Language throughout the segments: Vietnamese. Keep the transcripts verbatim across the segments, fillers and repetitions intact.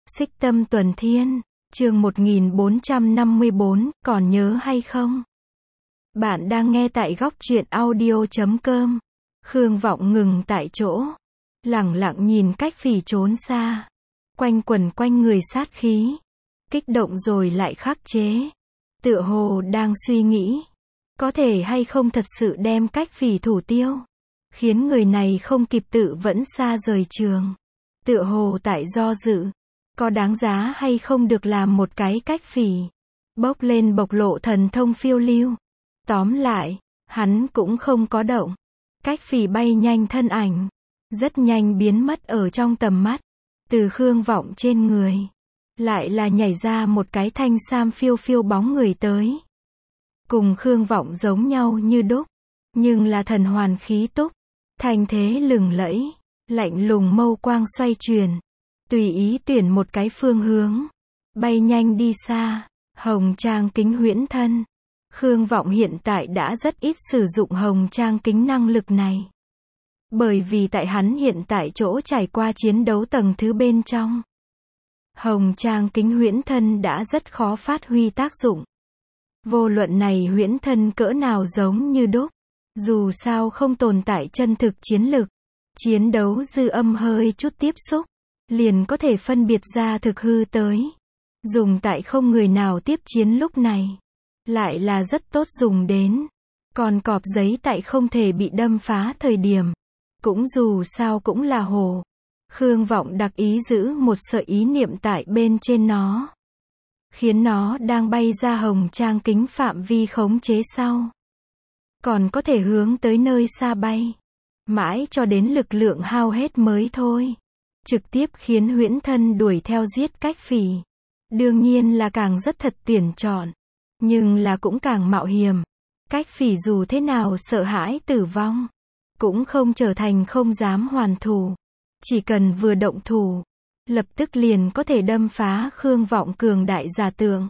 Xích Tâm Tuần Thiên, chương một nghìn bốn trăm năm mươi bốn, còn nhớ hay không? Bạn đang nghe tại góc truyện audio chấm com. Khương Vọng ngừng tại chỗ, lẳng lặng nhìn Cách Phỉ trốn xa, quanh quẩn quanh người sát khí, kích động rồi lại khắc chế, tựa hồ đang suy nghĩ, có thể hay không thật sự đem Cách Phỉ thủ tiêu, khiến người này không kịp tự vẫn xa rời trường. Tựa hồ tại do dự, có đáng giá hay không được làm một cái Cách Phỉ, bốc lên bộc lộ thần thông phiêu lưu. Tóm lại, hắn cũng không có động. Cách Phỉ bay nhanh thân ảnh, rất nhanh biến mất ở trong tầm mắt. Từ Khương Vọng trên người, lại là nhảy ra một cái thanh sam phiêu phiêu bóng người tới. Cùng Khương Vọng giống nhau như đúc, nhưng là thần hoàn khí túc, thanh thế lừng lẫy, lạnh lùng mâu quang xoay chuyển, tùy ý tuyển một cái phương hướng, bay nhanh đi xa. Hồng trang kính huyễn thân. Khương Vọng hiện tại đã rất ít sử dụng hồng trang kính năng lực này. Bởi vì tại hắn hiện tại chỗ trải qua chiến đấu tầng thứ bên trong, hồng trang kính huyễn thân đã rất khó phát huy tác dụng. Vô luận này huyễn thân cỡ nào giống như đúc, dù sao không tồn tại chân thực chiến lực, chiến đấu dư âm hơi chút tiếp xúc, liền có thể phân biệt ra thực hư tới. Dùng tại không người nào tiếp chiến lúc này, lại là rất tốt dùng đến. Còn cọp giấy tại không thể bị đâm phá thời điểm, cũng dù sao cũng là hồ. Khương Vọng đặc ý giữ một sợi ý niệm tại bên trên nó, khiến nó đang bay ra hồng trang kính phạm vi khống chế sau, còn có thể hướng tới nơi xa bay, mãi cho đến lực lượng hao hết mới thôi. Trực tiếp khiến huyễn thân đuổi theo giết Cách Phỉ, đương nhiên là càng rất thật tuyển chọn, nhưng là cũng càng mạo hiểm. Cách Phỉ dù thế nào sợ hãi tử vong, cũng không trở thành không dám hoàn thủ. Chỉ cần vừa động thủ, lập tức liền có thể đâm phá Khương Vọng cường đại giả tượng.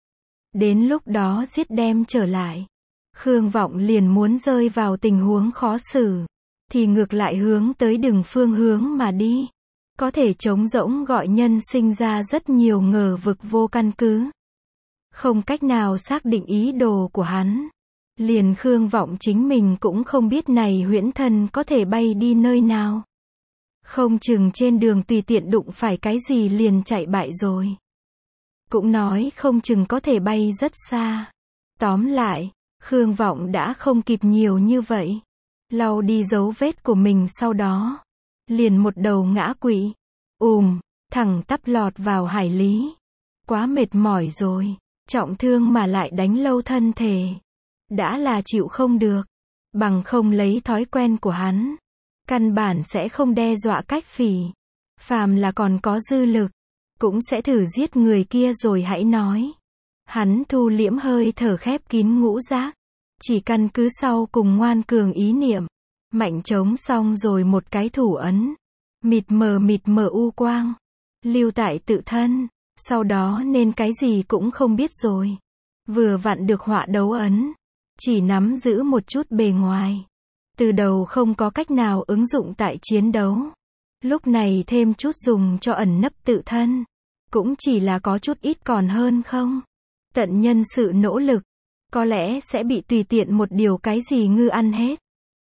Đến lúc đó giết đem trở lại, Khương Vọng liền muốn rơi vào tình huống khó xử, thì ngược lại hướng tới đường phương hướng mà đi. Có thể trống rỗng gọi nhân sinh ra rất nhiều ngờ vực vô căn cứ. Không cách nào xác định ý đồ của hắn. Liền Khương Vọng chính mình cũng không biết này huyễn thân có thể bay đi nơi nào. Không chừng trên đường tùy tiện đụng phải cái gì liền chạy bại rồi. Cũng nói không chừng có thể bay rất xa. Tóm lại, Khương Vọng đã không kịp nhiều như vậy. Lau đi dấu vết của mình sau đó, liền một đầu ngã quỵ, ùm, thẳng tắp lọt vào hải lý. Quá mệt mỏi rồi, trọng thương mà lại đánh lâu thân thể, đã là chịu không được. Bằng không lấy thói quen của hắn, căn bản sẽ không đe dọa Cách Phỉ. Phàm là còn có dư lực, cũng sẽ thử giết người kia rồi hãy nói. Hắn thu liễm hơi thở khép kín ngũ giác, chỉ căn cứ sau cùng ngoan cường ý niệm, mạnh chống xong rồi một cái thủ ấn, mịt mờ mịt mờ u quang, lưu tại tự thân, sau đó nên cái gì cũng không biết rồi. Vừa vặn được họa đấu ấn, chỉ nắm giữ một chút bề ngoài, từ đầu không có cách nào ứng dụng tại chiến đấu. Lúc này thêm chút dùng cho ẩn nấp tự thân, cũng chỉ là có chút ít còn hơn không. Tận nhân sự nỗ lực, có lẽ sẽ bị tùy tiện một điều cái gì ngư ăn hết.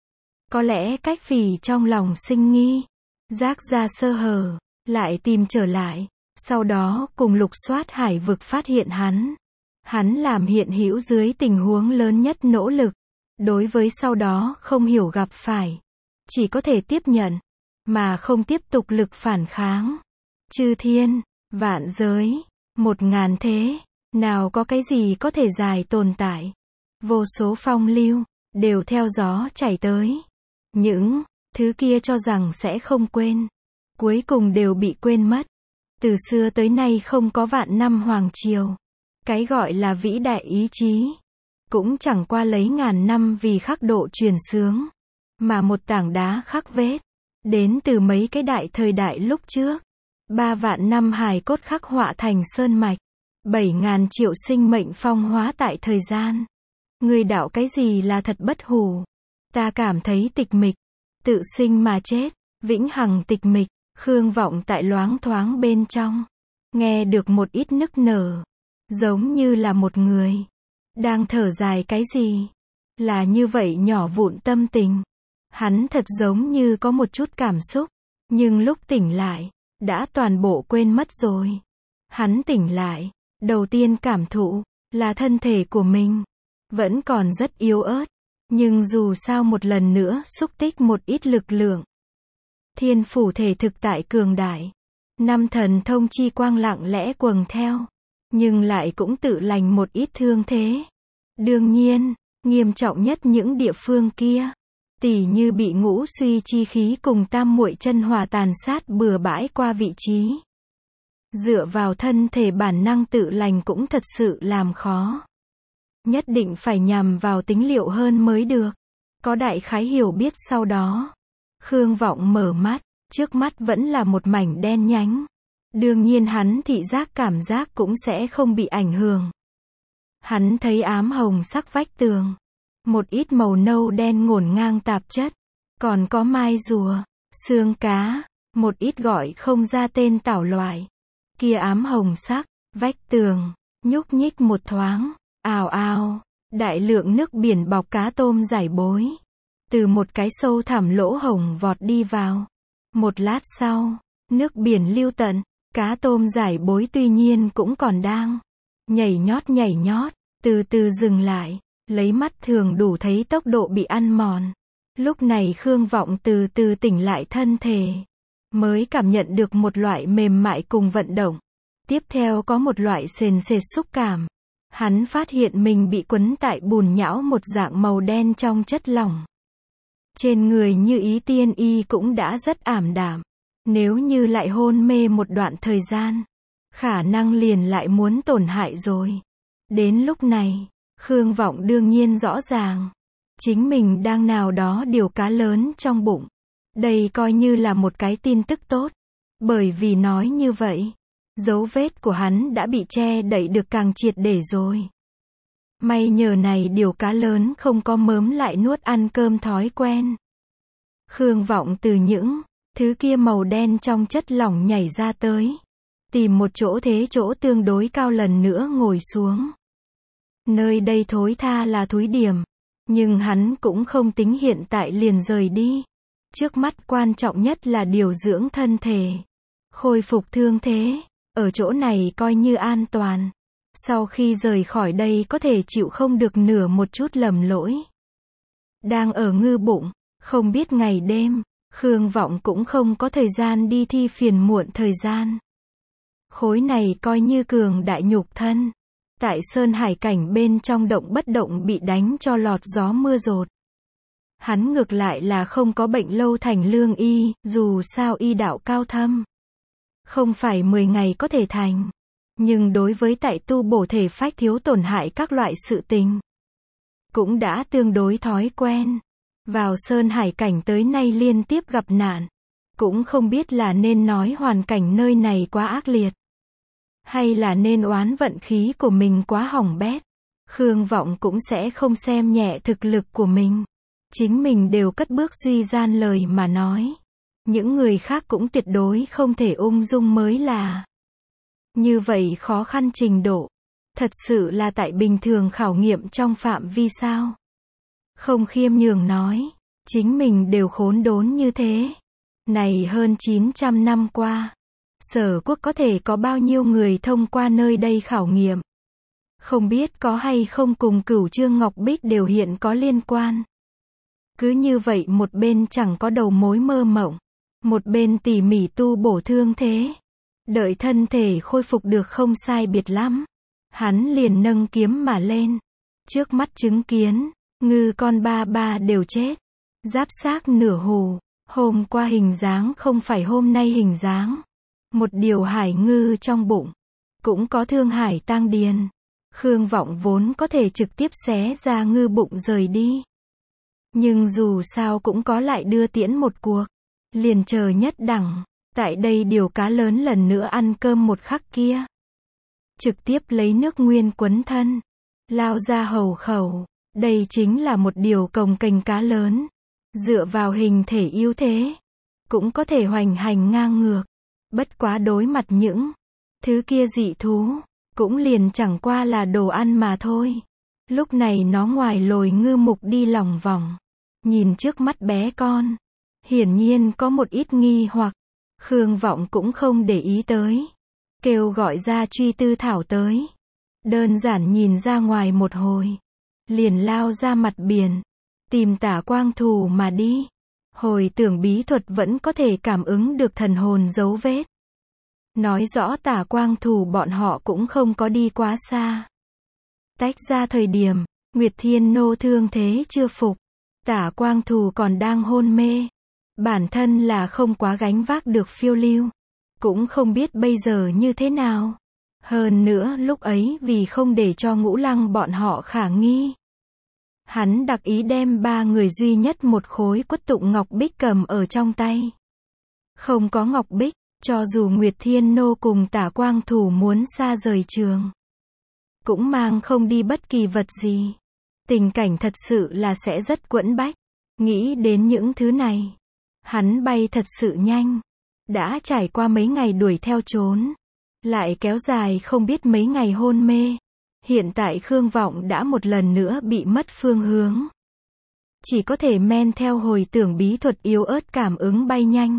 Có lẽ Cách Phỉ trong lòng sinh nghi, giác ra sơ hở, lại tìm trở lại, sau đó cùng lục soát hải vực phát hiện hắn. Hắn làm hiện hữu dưới tình huống lớn nhất nỗ lực, đối với sau đó không hiểu gặp phải, chỉ có thể tiếp nhận, mà không tiếp tục lực phản kháng. Chư thiên, vạn giới, một ngàn thế, nào có cái gì có thể dài tồn tại. Vô số phong lưu, đều theo gió chảy tới. Những thứ kia cho rằng sẽ không quên, cuối cùng đều bị quên mất. Từ xưa tới nay không có vạn năm hoàng triều. Cái gọi là vĩ đại ý chí, cũng chẳng qua lấy ngàn năm vì khắc độ truyền xướng, mà một tảng đá khắc vết, đến từ mấy cái đại thời đại lúc trước. Ba vạn năm hài cốt khắc họa thành sơn mạch, bảy ngàn triệu sinh mệnh phong hóa tại thời gian. Người đạo cái gì là thật bất hủ? Ta cảm thấy tịch mịch, tự sinh mà chết, vĩnh hằng tịch mịch. Khương Vọng tại loáng thoáng bên trong, nghe được một ít nức nở, giống như là một người đang thở dài cái gì. Là như vậy nhỏ vụn tâm tình. Hắn thật giống như có một chút cảm xúc, nhưng lúc tỉnh lại, đã toàn bộ quên mất rồi. Hắn tỉnh lại, đầu tiên cảm thụ, là thân thể của mình, vẫn còn rất yếu ớt, nhưng dù sao một lần nữa xúc tích một ít lực lượng. Thiên phủ thể thực tại cường đại, năm thần thông chi quang lặng lẽ quầng theo, nhưng lại cũng tự lành một ít thương thế. Đương nhiên, nghiêm trọng nhất những địa phương kia, tỉ như bị ngũ suy chi khí cùng tam muội chân hỏa tàn sát bừa bãi qua vị trí. Dựa vào thân thể bản năng tự lành cũng thật sự làm khó. Nhất định phải nhằm vào tính liệu hơn mới được. Có đại khái hiểu biết sau đó. Khương Vọng mở mắt, trước mắt vẫn là một mảnh đen nhánh. Đương nhiên hắn thị giác cảm giác cũng sẽ không bị ảnh hưởng. Hắn thấy ám hồng sắc vách tường, một ít màu nâu đen ngổn ngang tạp chất, còn có mai rùa, xương cá, một ít gọi không ra tên tảo loại. Kia ám hồng sắc, vách tường, nhúc nhích một thoáng, ào ào, đại lượng nước biển bọc cá tôm giải bối. Từ một cái sâu thẳm lỗ hổng vọt đi vào. Một lát sau, nước biển lưu tận, cá tôm giải bối tuy nhiên cũng còn đang nhảy nhót nhảy nhót, từ từ dừng lại, lấy mắt thường đủ thấy tốc độ bị ăn mòn. Lúc này Khương Vọng từ từ tỉnh lại thân thể, mới cảm nhận được một loại mềm mại cùng vận động. Tiếp theo có một loại sền sệt xúc cảm. Hắn phát hiện mình bị quấn tại bùn nhão một dạng màu đen trong chất lỏng. Trên người như ý tiên y cũng đã rất ảm đạm. Nếu như lại hôn mê một đoạn thời gian, khả năng liền lại muốn tổn hại rồi. Đến lúc này, Khương Vọng đương nhiên rõ ràng, chính mình đang nào đó điều cá lớn trong bụng. Đây coi như là một cái tin tức tốt. Bởi vì nói như vậy, dấu vết của hắn đã bị che đậy được càng triệt để rồi. May nhờ này điều cá lớn không có mớm lại nuốt ăn cơm thói quen. Khương Vọng từ những thứ kia màu đen trong chất lỏng nhảy ra tới, tìm một chỗ thế chỗ tương đối cao lần nữa ngồi xuống. Nơi đây thối tha là thúi điểm, nhưng hắn cũng không tính hiện tại liền rời đi. Trước mắt quan trọng nhất là điều dưỡng thân thể, khôi phục thương thế, ở chỗ này coi như an toàn. Sau khi rời khỏi đây có thể chịu không được nửa một chút lầm lỗi. Đang ở ngư bụng, không biết ngày đêm, Khương Vọng cũng không có thời gian đi thi phiền muộn thời gian. Khối này coi như cường đại nhục thân. Tại sơn hải cảnh bên trong động bất động bị đánh cho lọt gió mưa dột. Hắn ngược lại là không có bệnh lâu thành lương y, dù sao y đạo cao thâm. Không phải mười ngày có thể thành. Nhưng đối với tại tu bổ thể phách thiếu tổn hại các loại sự tình, cũng đã tương đối thói quen. Vào sơn hải cảnh tới nay liên tiếp gặp nạn. Cũng không biết là nên nói hoàn cảnh nơi này quá ác liệt, hay là nên oán vận khí của mình quá hỏng bét. Khương Vọng cũng sẽ không xem nhẹ thực lực của mình. Chính mình đều cất bước suy gian lời mà nói. Những người khác cũng tuyệt đối không thể ung dung mới là. Như vậy khó khăn trình độ, thật sự là tại bình thường khảo nghiệm trong phạm vi sao. Không khiêm nhường nói, chính mình đều khốn đốn như thế. Này hơn chín trăm năm qua, Sở Quốc có thể có bao nhiêu người thông qua nơi đây khảo nghiệm. Không biết có hay không cùng Cửu Trương Ngọc Bích đều hiện có liên quan. Cứ như vậy một bên chẳng có đầu mối mơ mộng, một bên tỉ mỉ tu bổ thương thế. Đợi thân thể khôi phục được không sai biệt lắm, hắn liền nâng kiếm mà lên. Trước mắt chứng kiến, ngư con ba ba đều chết, giáp xác nửa hù, hôm qua hình dáng không phải hôm nay hình dáng. Một điều hải ngư trong bụng, cũng có thương hải tang điền. Khương Vọng vốn có thể trực tiếp xé ra ngư bụng rời đi. Nhưng dù sao cũng có lại đưa tiễn một cuộc. Liền chờ nhất đẳng, tại đây điều cá lớn lần nữa ăn cơm một khắc kia. Trực tiếp lấy nước nguyên quấn thân, lao ra hầu khẩu. Đây chính là một điều cồng kềnh cá lớn. Dựa vào hình thể yếu thế, cũng có thể hoành hành ngang ngược. Bất quá đối mặt những Thứ kia dị thú, cũng liền chẳng qua là đồ ăn mà thôi. Lúc này nó ngoài lồi ngư mục đi lòng vòng, nhìn trước mắt bé con, hiển nhiên có một ít nghi hoặc. Khương Vọng cũng không để ý tới, kêu gọi ra Truy Tư Thảo tới. Đơn giản nhìn ra ngoài một hồi, liền lao ra mặt biển, tìm Tả Quang Thù mà đi. Hồi tưởng bí thuật vẫn có thể cảm ứng được thần hồn dấu vết. Nói rõ Tả Quang Thù bọn họ cũng không có đi quá xa. Tách ra thời điểm, Nguyệt Thiên Nô thương thế chưa phục, Tả Quang Thù còn đang hôn mê. Bản thân là không quá gánh vác được phiêu lưu, cũng không biết bây giờ như thế nào. Hơn nữa lúc ấy vì không để cho Ngũ Lăng bọn họ khả nghi, hắn đặc ý đem ba người duy nhất một khối Quất Tụng Ngọc Bích cầm ở trong tay. Không có Ngọc Bích, cho dù Nguyệt Thiên Nô cùng Tả Quang Thù muốn xa rời trường, cũng mang không đi bất kỳ vật gì. Tình cảnh thật sự là sẽ rất quẫn bách. Nghĩ đến những thứ này, hắn bay thật sự nhanh. Đã trải qua mấy ngày đuổi theo trốn, lại kéo dài không biết mấy ngày hôn mê. Hiện tại Khương Vọng đã một lần nữa bị mất phương hướng. Chỉ có thể men theo hồi tưởng bí thuật yếu ớt cảm ứng bay nhanh.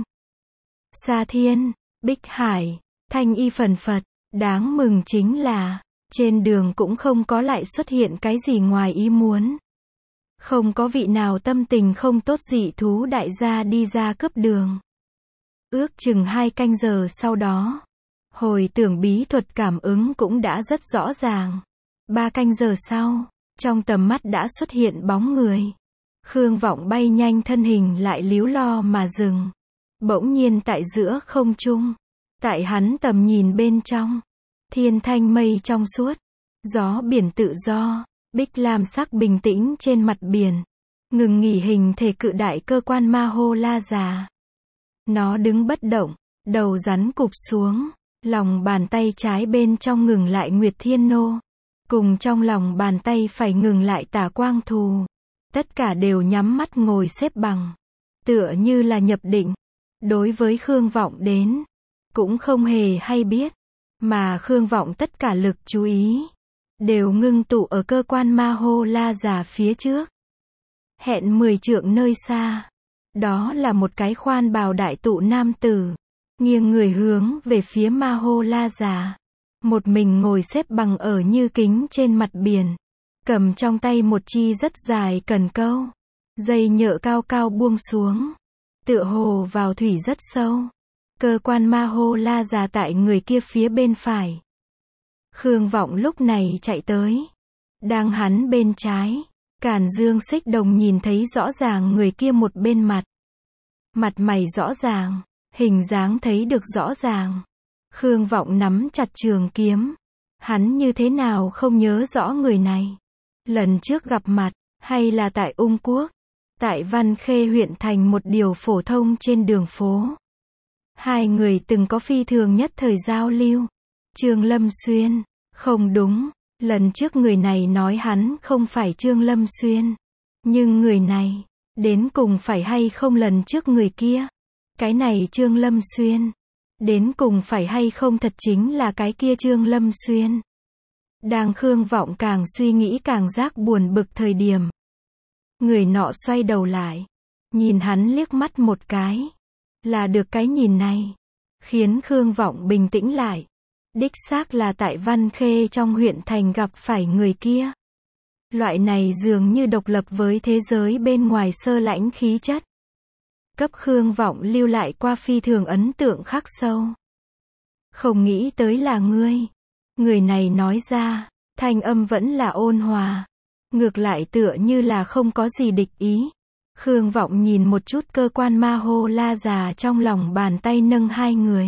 Sa Thiên, Bích Hải, Thanh Y phần phật. Đáng mừng chính là, trên đường cũng không có lại xuất hiện cái gì ngoài ý muốn. Không có vị nào tâm tình không tốt dị thú đại gia đi ra cướp đường. Ước chừng hai canh giờ sau đó, hồi tưởng bí thuật cảm ứng cũng đã rất rõ ràng. Ba canh giờ sau, trong tầm mắt đã xuất hiện bóng người. Khương Vọng bay nhanh thân hình lại líu lo mà dừng. Bỗng nhiên tại giữa không trung, tại hắn tầm nhìn bên trong, thiên thanh mây trong suốt, gió biển tự do, bích lam sắc bình tĩnh trên mặt biển, ngừng nghỉ hình thể cự đại cơ quan ma hô la già. Nó đứng bất động, đầu rắn cụp xuống, lòng bàn tay trái bên trong ngừng lại Nguyệt Thiên Nô, cùng trong lòng bàn tay phải ngừng lại Tả Quang Thù. Tất cả đều nhắm mắt ngồi xếp bằng, tựa như là nhập định. Đối với Khương Vọng đến, cũng không hề hay biết, mà Khương Vọng tất cả lực chú ý đều ngưng tụ ở cơ quan ma hô la già phía trước. Hẹn mười trượng nơi xa, đó là một cái khoan bào đại tụ nam tử, nghiêng người hướng về phía ma hô la già, một mình ngồi xếp bằng ở như kính trên mặt biển, cầm trong tay một chi rất dài cần câu, dây nhợ cao cao buông xuống, tựa hồ vào thủy rất sâu. Cơ quan ma hô la già tại người kia phía bên phải. Khương Vọng lúc này chạy tới, đang hắn bên trái. Càn Dương Xích Đồng nhìn thấy rõ ràng người kia một bên mặt. Mặt mày rõ ràng, hình dáng thấy được rõ ràng. Khương Vọng nắm chặt trường kiếm. Hắn như thế nào không nhớ rõ người này. Lần trước gặp mặt, hay là tại Ung Quốc, tại Văn Khê huyện thành một điều phổ thông trên đường phố. Hai người từng có phi thường nhất thời giao lưu. Trương Lâm Xuyên, không đúng, lần trước người này nói hắn không phải Trương Lâm Xuyên. Nhưng người này, đến cùng phải hay không lần trước người kia? Cái này Trương Lâm Xuyên, đến cùng phải hay không thật chính là cái kia Trương Lâm Xuyên? Đang Khương Vọng càng suy nghĩ càng giác buồn bực thời điểm. Người nọ xoay đầu lại, nhìn hắn liếc mắt một cái. Là được cái nhìn này, khiến Khương Vọng bình tĩnh lại. Đích xác là tại Văn Khê trong huyện thành gặp phải người kia. Loại này dường như độc lập với thế giới bên ngoài sơ lãnh khí chất. Cấp Khương Vọng lưu lại qua phi thường ấn tượng khắc sâu. Không nghĩ tới là ngươi. Người này nói ra, thanh âm vẫn là ôn hòa. Ngược lại tựa như là không có gì địch ý. Khương Vọng nhìn một chút cơ quan ma hô la già trong lòng bàn tay nâng hai người.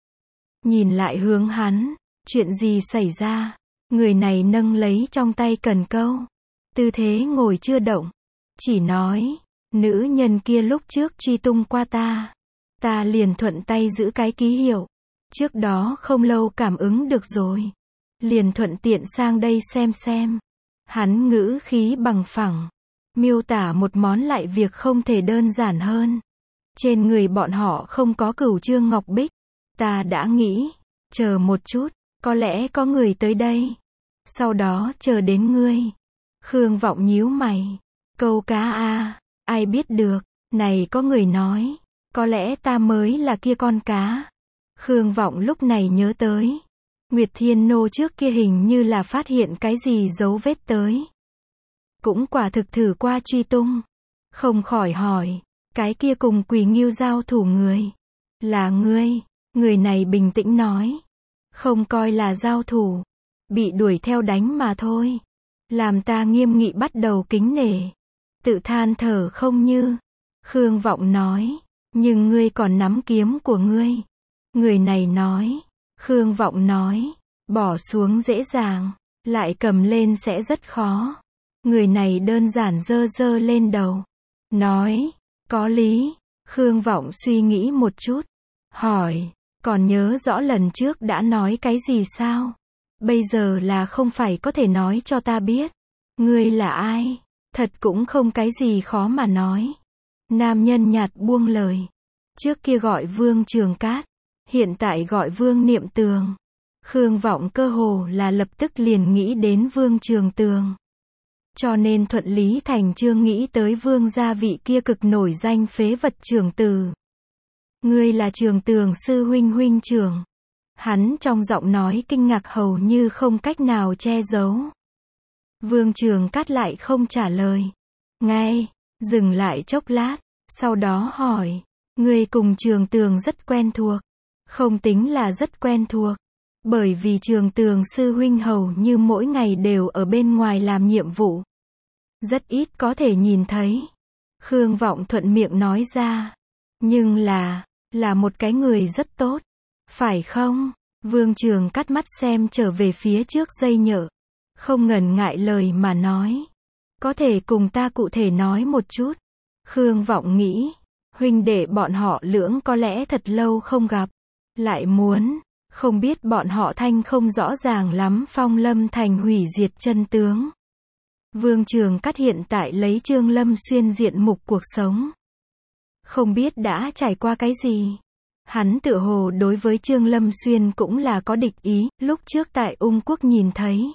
Nhìn lại hướng hắn, chuyện gì xảy ra? Người này nâng lấy trong tay cần câu. Tư thế ngồi chưa động. Chỉ nói, nữ nhân kia lúc trước truy tung qua ta. Ta liền thuận tay giữ cái ký hiệu. Trước đó không lâu cảm ứng được rồi. Liền thuận tiện sang đây xem xem. Hắn ngữ khí bằng phẳng. Miêu tả một món lại việc không thể đơn giản hơn. Trên người bọn họ không có cửu trương ngọc bích. Ta đã nghĩ, Chờ một chút, có lẽ có người tới đây. Sau đó chờ đến ngươi. Khương Vọng nhíu mày. Câu cá a, ai biết được, này có người nói, có lẽ ta mới là kia con cá. Khương Vọng lúc này nhớ tới. Nguyệt Thiên Nô trước kia hình như là phát hiện cái gì dấu vết tới. Cũng quả thực thử qua truy tung. Không khỏi hỏi, cái kia cùng Quỳ Ngưu giao thủ người. Là ngươi, người này bình tĩnh nói. Không coi là giao thủ. Bị đuổi theo đánh mà thôi. Làm ta nghiêm nghị bắt đầu kính nể. Tự than thở không như. Khương Vọng nói, nhưng ngươi còn nắm kiếm của ngươi. Người này nói. Khương Vọng nói, bỏ xuống dễ dàng, lại cầm lên sẽ rất khó. Người này đơn giản giơ giơ lên đầu. Nói, có lý. Khương Vọng suy nghĩ một chút. Hỏi, còn nhớ rõ lần trước đã nói cái gì sao? Bây giờ là không phải có thể nói cho ta biết. Ngươi là ai? Thật cũng không cái gì khó mà nói. Nam nhân nhạt buông lời. Trước kia gọi Vương Trường Cát. Hiện tại gọi Vương Niệm Tường. Khương Vọng cơ hồ là lập tức liền nghĩ đến Vương Trường Tường. Cho nên thuận lý thành chương nghĩ tới Vương gia vị kia cực nổi danh phế vật Trường Từ. Ngươi là Trường Tường sư huynh huynh trưởng. Hắn trong giọng nói kinh ngạc hầu như không cách nào che giấu. Vương Trường Cát lại không trả lời. Ngay, dừng lại chốc lát, sau đó hỏi, ngươi cùng Trường Tường rất quen thuộc. Không tính là rất quen thuộc. Bởi vì Trường Tường sư huynh hầu như mỗi ngày đều ở bên ngoài làm nhiệm vụ. Rất ít có thể nhìn thấy. Khương Vọng thuận miệng nói ra. Nhưng là, là một cái người rất tốt. Phải không? Vương Trường cắt mắt xem trở về phía trước dây nhợ. Không ngần ngại lời mà nói. Có thể cùng ta cụ thể nói một chút. Khương Vọng nghĩ, huynh đệ bọn họ lưỡng có lẽ thật lâu không gặp. Lại muốn, không biết bọn họ thanh không rõ ràng lắm Phong Lâm Thành hủy diệt chân tướng. Vương Trường Cát hiện tại lấy Trương Lâm Xuyên diện mục cuộc sống. Không biết đã trải qua cái gì. Hắn tựa hồ đối với Trương Lâm Xuyên cũng là có địch ý, lúc trước tại Ung Quốc nhìn thấy.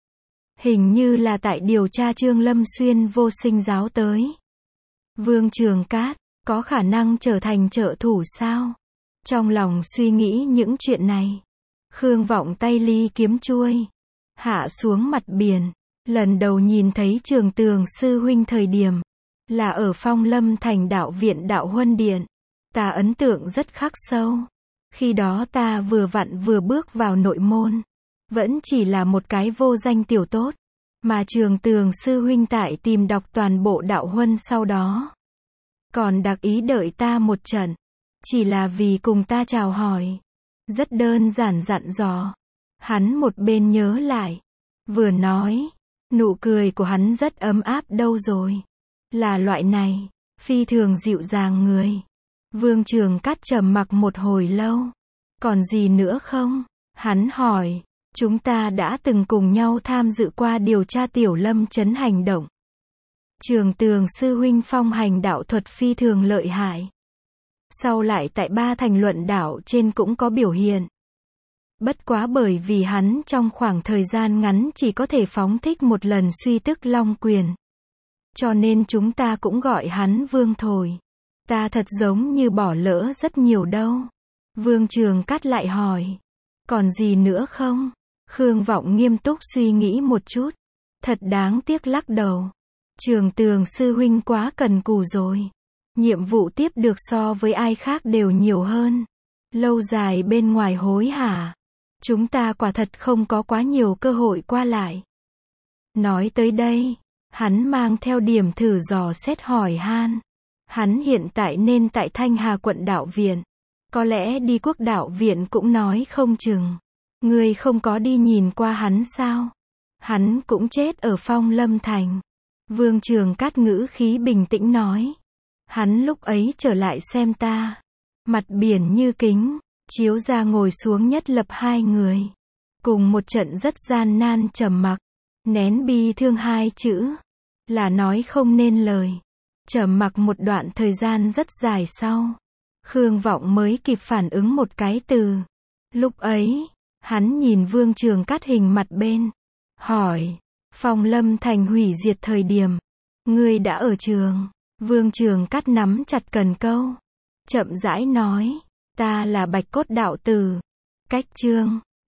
Hình như là tại điều tra Trương Lâm Xuyên vô sinh giáo tới. Vương Trường Cát, có khả năng trở thành trợ thủ sao? Trong lòng suy nghĩ những chuyện này. Khương Vọng tay ly kiếm chuôi. Hạ xuống mặt biển. Lần đầu nhìn thấy Trường Tường sư huynh thời điểm. Là ở Phong Lâm Thành đạo viện đạo huân điện. Ta ấn tượng rất khắc sâu. Khi đó ta vừa vặn vừa bước vào nội môn. Vẫn chỉ là một cái vô danh tiểu tốt. Mà Trường Tường sư huynh tại tìm đọc toàn bộ đạo huân sau đó. Còn đặc ý đợi ta một trận. Chỉ là vì cùng ta chào hỏi. Rất đơn giản dặn dò. Hắn một bên nhớ lại. Vừa nói. Nụ cười của hắn rất ấm áp đâu rồi. Là loại này. Phi thường dịu dàng người. Vương Trường Cát trầm mặc một hồi lâu. Còn gì nữa không? Hắn hỏi. Chúng ta đã từng cùng nhau tham dự qua điều tra Tiểu Lâm trấn hành động. Trường Tường sư huynh phong hành đạo thuật phi thường lợi hại. Sau lại tại ba thành luận đạo trên cũng có biểu hiện. Bất quá bởi vì hắn trong khoảng thời gian ngắn chỉ có thể phóng thích một lần suy tức long quyền. Cho nên chúng ta cũng gọi hắn Vương Thổi. Ta thật giống như bỏ lỡ rất nhiều đâu. Vương Trường Cát lại hỏi. Còn gì nữa không? Khương Vọng nghiêm túc suy nghĩ một chút. Thật đáng tiếc lắc đầu. Trường Tường sư huynh quá cần cù rồi. Nhiệm vụ tiếp được so với ai khác đều nhiều hơn. Lâu dài bên ngoài hối hả. Chúng ta quả thật không có quá nhiều cơ hội qua lại. Nói tới đây, hắn mang theo điểm thử dò xét hỏi han. Hắn hiện tại nên tại Thanh Hà quận đạo viện. Có lẽ đi Quốc đạo viện cũng nói không chừng. Ngươi không có đi nhìn qua hắn sao? Hắn cũng chết ở Phong Lâm Thành. Vương Trường Cát ngữ khí bình tĩnh nói. Hắn lúc ấy trở lại xem ta. Mặt biển như kính, chiếu ra ngồi xuống nhất lập hai người. Cùng một trận rất gian nan trầm mặc. Nén bi thương hai chữ. Là nói không nên lời. Trầm mặc một đoạn thời gian rất dài sau. Khương Vọng mới kịp phản ứng một cái từ. Lúc ấy, Hắn nhìn Vương Trường Cát hình mặt bên. Hỏi. Phong Lâm Thành hủy diệt thời điểm. Ngươi đã ở trường. Vương Trường Cát nắm chặt cần câu. Chậm rãi nói. Ta là Bạch Cốt đạo tử. Cách chương.